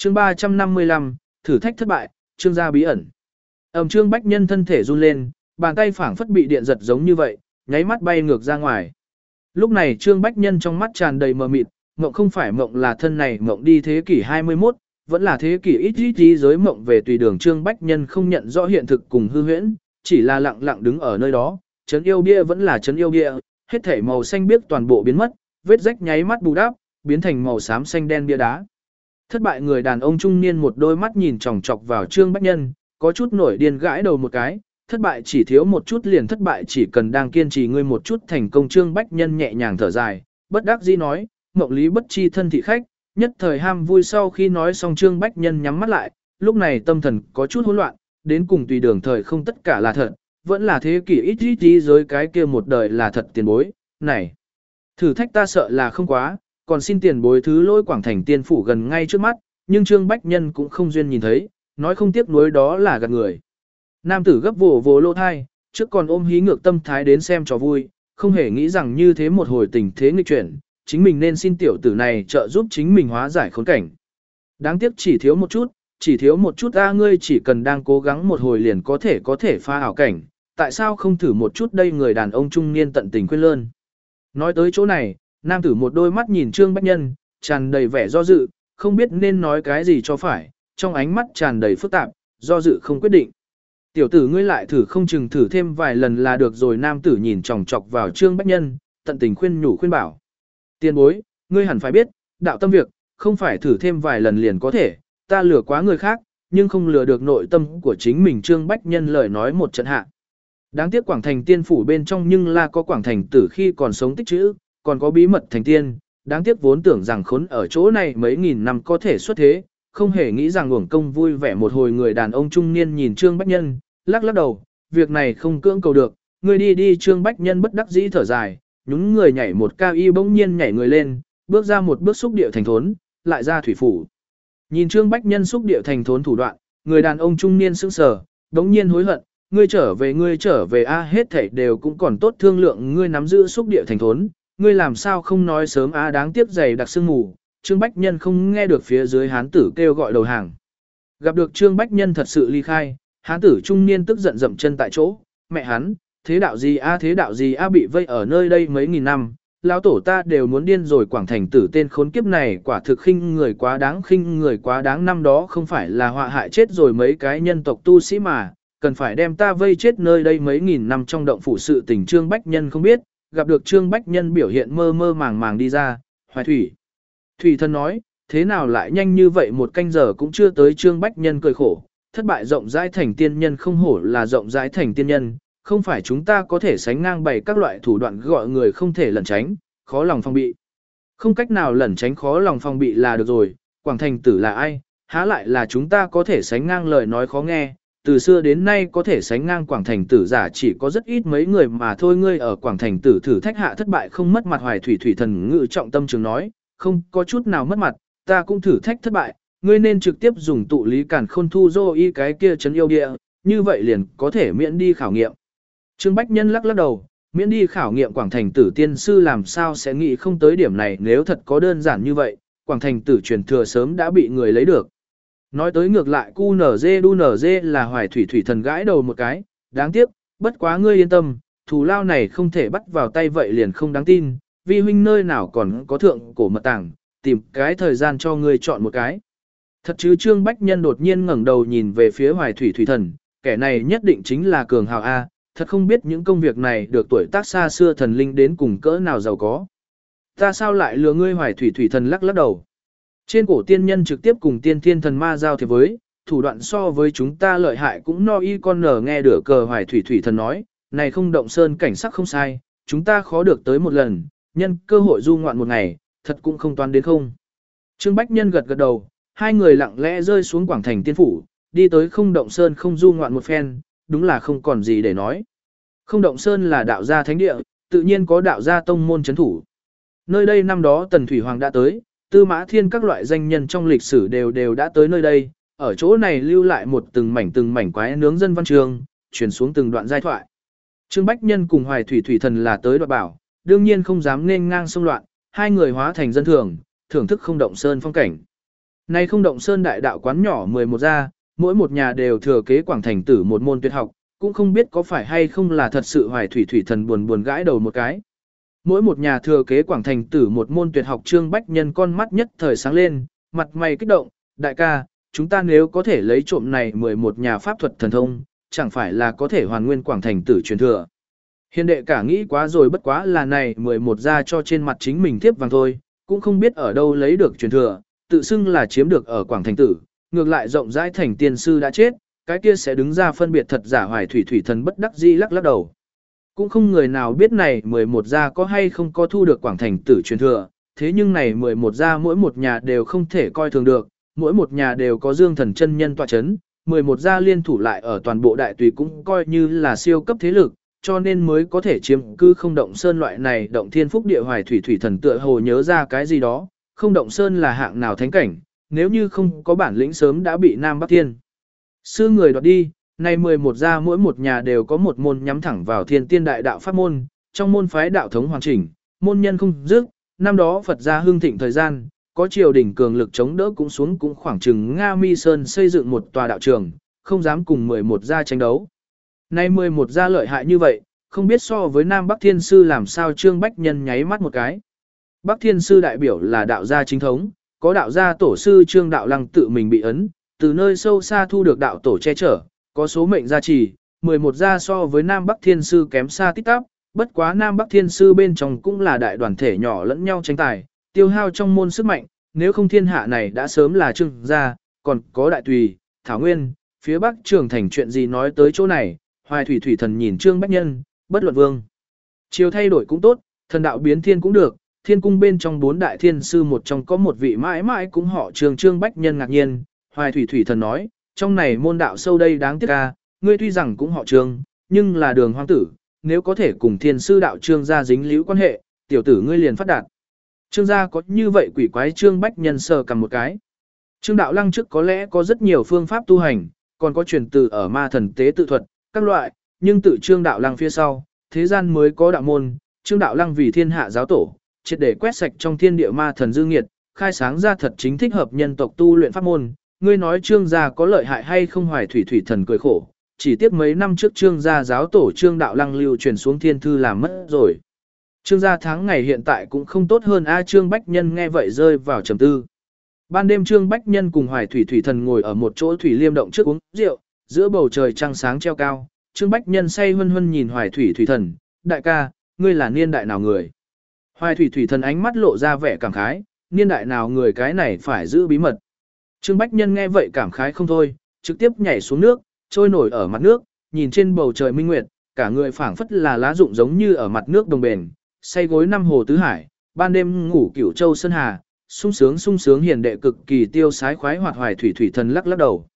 Chương 355, thử thách thất bại, Trương gia bí ẩn. Trương Bách Nhân thân thể run lên, bàn tay phảng phất bị điện giật giống như vậy, nháy mắt bay ngược ra ngoài. Lúc này Trương Bách Nhân trong mắt tràn đầy mờ mịt, mộng không phải mộng là thân này mộng đi thế kỷ 21, vẫn là thế kỷ ít giới mộng về tùy đường. Trương Bách Nhân không nhận rõ hiện thực cùng hư huyễn, chỉ là lặng lặng đứng ở nơi đó, trấn yêu bia vẫn là trấn yêu bia, hết thảy màu xanh biếc toàn bộ biến mất, vết rách nháy mắt bù đắp, biến thành màu xám xanh đen bia đá. Thất bại người đàn ông trung niên một đôi mắt nhìn chòng chọc vào Trương Bách Nhân, có chút nổi điên gãi đầu một cái, thất bại chỉ thiếu một chút liền thất bại, chỉ cần đang kiên trì ngươi một chút thành công. Trương Bách Nhân nhẹ nhàng thở dài, bất đắc dĩ nói, mộng lý bất chi thân thị khách, nhất thời ham vui. Sau khi nói xong Trương Bách Nhân nhắm mắt lại, lúc này tâm thần có chút hỗn loạn, đến cùng tùy đường thời không tất cả là thật, vẫn là thế kỷ ít giới cái kia một đời là thật. Tiền bối, này, thử thách ta sợ là không quá, còn xin tiền bối thứ lỗi. Quảng Thành Tiên phủ gần ngay trước mắt, nhưng Trương Bách Nhân cũng không duyên nhìn thấy, nói không tiếc nuối đó là gạt người. Nam tử gấp vồ vồ lô thai, trước còn ôm hí ngược tâm thái đến xem trò vui, không hề nghĩ rằng như thế một hồi tình thế nghịch chuyển, chính mình nên xin tiểu tử này trợ giúp chính mình hóa giải khốn cảnh. Đáng tiếc chỉ thiếu một chút ngươi chỉ cần đang cố gắng một hồi liền có thể phá ảo cảnh, tại sao không thử một chút đây? Người đàn ông trung niên tận tình khuyên lơn. Nói tới chỗ này, nam tử một đôi mắt nhìn Trương Bách Nhân, tràn đầy vẻ do dự, không biết nên nói cái gì cho phải, trong ánh mắt tràn đầy phức tạp, do dự không quyết định. Tiểu tử ngươi lại thử không chừng thử thêm vài lần là được rồi. Nam tử nhìn chòng chọc vào Trương Bách Nhân, tận tình khuyên nhủ khuyên bảo. Tiền bối, ngươi hẳn phải biết, đạo tâm việc, không phải thử thêm vài lần liền có thể, ta lừa quá người khác, nhưng không lừa được nội tâm của chính mình. Trương Bách Nhân lời nói một trận hạ. Đáng tiếc Quảng Thành Tiên phủ bên trong nhưng là có Quảng Thành tử khi còn sống tích trữ, còn có bí mật thành tiên, đáng tiếc vốn tưởng rằng khốn ở chỗ này mấy nghìn năm có thể xuất thế, không hề nghĩ rằng uổng công vui vẻ một hồi. Người đàn ông trung niên nhìn Trương Bách Nhân, lắc lắc đầu, việc này không cưỡng cầu được, ngươi đi. Trương Bách Nhân bất đắc dĩ thở dài, nhún người nhảy một cao y bỗng nhiên nhảy người lên, bước ra một bước xúc điệu thành thốn, lại ra thủy phủ. Nhìn Trương Bách Nhân xúc điệu thành thốn thủ đoạn, người đàn ông trung niên sững sờ, bỗng nhiên hối hận, ngươi trở về hết thảy đều cũng còn tốt thương lượng, ngươi nắm giữ xúc điệu thành thốn, ngươi làm sao không nói sớm đáng tiếc dày đặc sương mù. Trương Bách Nhân không nghe được phía dưới hán tử kêu gọi đầu hàng. Gặp được Trương Bách Nhân thật sự ly khai, hán tử trung niên tức giận dậm chân tại chỗ, mẹ hắn, thế đạo gì bị vây ở nơi đây mấy nghìn năm, lão tổ ta đều muốn điên rồi. Quảng Thành tử tên khốn kiếp này quả thực khinh người quá đáng, năm đó không phải là họa hại chết rồi mấy cái nhân tộc tu sĩ mà, cần phải đem ta vây chết nơi đây mấy nghìn năm trong động phủ sự tình Trương Bách Nhân không biết. Gặp được Trương Bách Nhân biểu hiện mơ mơ màng đi ra, Hoài Thủy thân nói, thế nào lại nhanh như vậy, một canh giờ cũng chưa tới. Trương Bách Nhân cười khổ, thất bại rộng rãi thành tiên nhân, không hổ là rộng rãi thành tiên nhân, không phải chúng ta có thể sánh ngang bày các loại thủ đoạn gọi người không thể lẩn tránh, khó lòng phòng bị. Không cách nào lẩn tránh khó lòng phòng bị là được rồi, Quảng Thành tử là ai, há lại là chúng ta có thể sánh ngang, lời nói khó nghe. Từ xưa đến nay có thể sánh ngang Quảng Thành tử giả chỉ có rất ít mấy người mà thôi. Ngươi ở Quảng Thành tử thử thách hạ thất bại không mất mặt. Hoài Thủy thần ngự trọng tâm trường nói, không có chút nào mất mặt, ta cũng thử thách thất bại, ngươi nên trực tiếp dùng tụ lý càn khôn thu dô y cái kia trấn yêu địa, như vậy liền có thể miễn đi khảo nghiệm. Trương Bách Nhân lắc lắc đầu, miễn đi khảo nghiệm, Quảng Thành tử tiên sư làm sao sẽ nghĩ không tới điểm này, nếu thật có đơn giản như vậy, Quảng Thành tử truyền thừa sớm đã bị người lấy được. Nói tới ngược lại QNZ là Hoài Thủy thần gãi đầu một cái, đáng tiếc, bất quá ngươi yên tâm, thù lao này không thể bắt vào tay vậy liền không đáng tin, vi huynh nơi nào còn có thượng cổ mật tàng, tìm cái thời gian cho ngươi chọn một cái. Thật chứ? Trương Bách Nhân đột nhiên ngẩng đầu nhìn về phía Hoài Thủy thần, kẻ này nhất định chính là cường hào A, thật không biết những công việc này được tuổi tác xa xưa thần linh đến cùng cỡ nào giàu có. Ta sao lại lừa ngươi? Hoài Thủy thần lắc lắc đầu. Trên cổ tiên nhân trực tiếp cùng tiên thiên thần ma giao thiệp với, thủ đoạn so với chúng ta lợi hại cũng no y con nở. Nghe được cờ Hoài Thủy thần nói, này không động sơn cảnh sắc không sai, chúng ta khó được tới một lần, nhân cơ hội du ngoạn một ngày, thật cũng không toán đến không. Trương Bách Nhân gật đầu, hai người lặng lẽ rơi xuống Quảng Thành Tiên phủ, đi tới không động sơn không du ngoạn một phen, đúng là không còn gì để nói. Không động sơn là đạo gia thánh địa, tự nhiên có đạo gia tông môn chấn thủ. Nơi đây năm đó Tần Thủy Hoàng đã tới, Tư Mã Thiên các loại danh nhân trong lịch sử đều đã tới nơi đây, ở chỗ này lưu lại một từng mảnh quái nướng dân văn trường, truyền xuống từng đoạn giai thoại. Trương Bách Nhân cùng Hoài Thủy thần là tới đoạt bảo, đương nhiên không dám nên ngang xông loạn, hai người hóa thành dân thường, thưởng thức không động sơn phong cảnh. Nay không động sơn đại đạo quán nhỏ 11 gia, mỗi một nhà đều thừa kế Quảng Thành Tử một môn tuyệt học, cũng không biết có phải hay không là thật sự Hoài Thủy Thủy Thần buồn buồn gãi đầu một cái. Mỗi một nhà thừa kế Quảng Thành Tử một môn tuyệt học, Trương Bách Nhân con mắt nhất thời sáng lên, mặt mày kích động, đại ca, chúng ta nếu có thể lấy trộm này 11 nhà pháp thuật thần thông, chẳng phải là có thể hoàn nguyên Quảng Thành Tử truyền thừa. Hiền đệ cả nghĩ quá rồi, bất quá là này 11 gia cho trên mặt chính mình tiếp vàng thôi, cũng không biết ở đâu lấy được truyền thừa, tự xưng là chiếm được ở Quảng Thành Tử, ngược lại rộng rãi thành tiên sư đã chết, cái kia sẽ đứng ra phân biệt thật giả. Hoài Thủy Thủy Thần bất đắc dĩ lắc lắc đầu. Cũng không người nào biết này 11 gia có hay không có thu được Quảng Thành Tử truyền thừa, thế nhưng này 11 gia mỗi một nhà đều không thể coi thường được, mỗi một nhà đều có Dương Thần chân nhân tọa chấn, 11 gia liên thủ lại ở toàn bộ đại tùy cũng coi như là siêu cấp thế lực, cho nên mới có thể chiếm cứ không động sơn loại này động thiên phúc địa. Hoài Thủy Thủy Thần tựa hồ nhớ ra cái gì đó, không động sơn là hạng nào thánh cảnh, nếu như không có bản lĩnh sớm đã bị Nam Bắc Thiên sư người đoạt đi. Nay 11 gia mỗi một nhà đều có một môn nhắm thẳng vào thiên tiên đại đạo pháp môn, trong môn phái đạo thống hoàn chỉnh, môn nhân không dứt. Năm đó Phật gia hưng thịnh thời gian, có triều đình cường lực chống đỡ cũng xuống cũng khoảng chừng Nga Mi Sơn xây dựng một tòa đạo trường, không dám cùng 11 gia tranh đấu. Nay 11 gia lợi hại như vậy, không biết so với Nam Bắc Thiên Sư làm sao. Trương Bách Nhân nháy mắt một cái. Bắc Thiên Sư đại biểu là đạo gia chính thống, có đạo gia tổ sư Trương Đạo Lăng tự mình bị ấn, từ nơi sâu xa thu được đạo tổ che chở, có số mệnh gia trì, 11 gia so với Nam Bắc Thiên Sư kém xa tít tắp, bất quá Nam Bắc Thiên Sư bên trong cũng là đại đoàn thể nhỏ lẫn nhau tranh tài, tiêu hao trong môn sức mạnh, nếu không thiên hạ này đã sớm là Trương gia, còn có Đại Tùy, Thảo Nguyên, phía Bắc Trường Thành. Chuyện gì nói tới chỗ này, Hoài Thủy Thủy Thần nhìn Trương Bách Nhân, bất luận vương. Chiều thay đổi cũng tốt, thần đạo biến thiên cũng được, thiên cung bên trong 4 đại thiên sư một trong có một vị mãi mãi cũng họ Trương. Trương Bách Nhân ngạc nhiên, Hoài Thủy Thủy Thần nói, trong này môn đạo sâu đây đáng tiếc ca, ngươi tuy rằng cũng họ Trương, nhưng là đường hoang tử, nếu có thể cùng thiên sư đạo Trương gia dính líu quan hệ, tiểu tử ngươi liền phát đạt. Trương gia có như vậy quỷ quái? Trương Bách Nhân sờ cầm một cái. Trương Đạo Lăng trước có lẽ có rất nhiều phương pháp tu hành, còn có truyền từ ở ma thần tế tự thuật, các loại, nhưng tự Trương Đạo Lăng phía sau, thế gian mới có đạo môn. Trương Đạo Lăng vì thiên hạ giáo tổ, triệt để quét sạch trong thiên địa ma thần dư nghiệt, khai sáng ra thật chính thích hợp nhân tộc tu luyện pháp môn. Ngươi nói Trương gia có lợi hại hay không? Hoài Thủy Thủy Thần cười khổ, chỉ tiếc mấy năm trước Trương gia giáo tổ Trương Đạo Lăng lưu truyền xuống thiên thư làm mất rồi. Trương gia tháng ngày hiện tại cũng không tốt hơn a. Trương Bách Nhân nghe vậy rơi vào trầm tư. Ban đêm Trương Bách Nhân cùng Hoài Thủy Thủy Thần ngồi ở một chỗ thủy liêm động trước uống rượu, giữa bầu trời trăng sáng treo cao. Trương Bách Nhân say hân hân nhìn Hoài Thủy Thủy Thần, đại ca, ngươi là niên đại nào người? Hoài Thủy Thủy Thần ánh mắt lộ ra vẻ cảm khái, niên đại nào người cái này phải giữ bí mật. Trương Bách Nhân nghe vậy cảm khái không thôi, trực tiếp nhảy xuống nước, trôi nổi ở mặt nước, nhìn trên bầu trời minh nguyệt, cả người phảng phất là lá rụng giống như ở mặt nước đồng bền, say gối năm hồ tứ hải, ban đêm ngủ Cửu Châu Sơn Hà, sung sướng hiền đệ cực kỳ tiêu sái khoái hoạt. Hoài Thủy Thủy Thần lắc lắc đầu.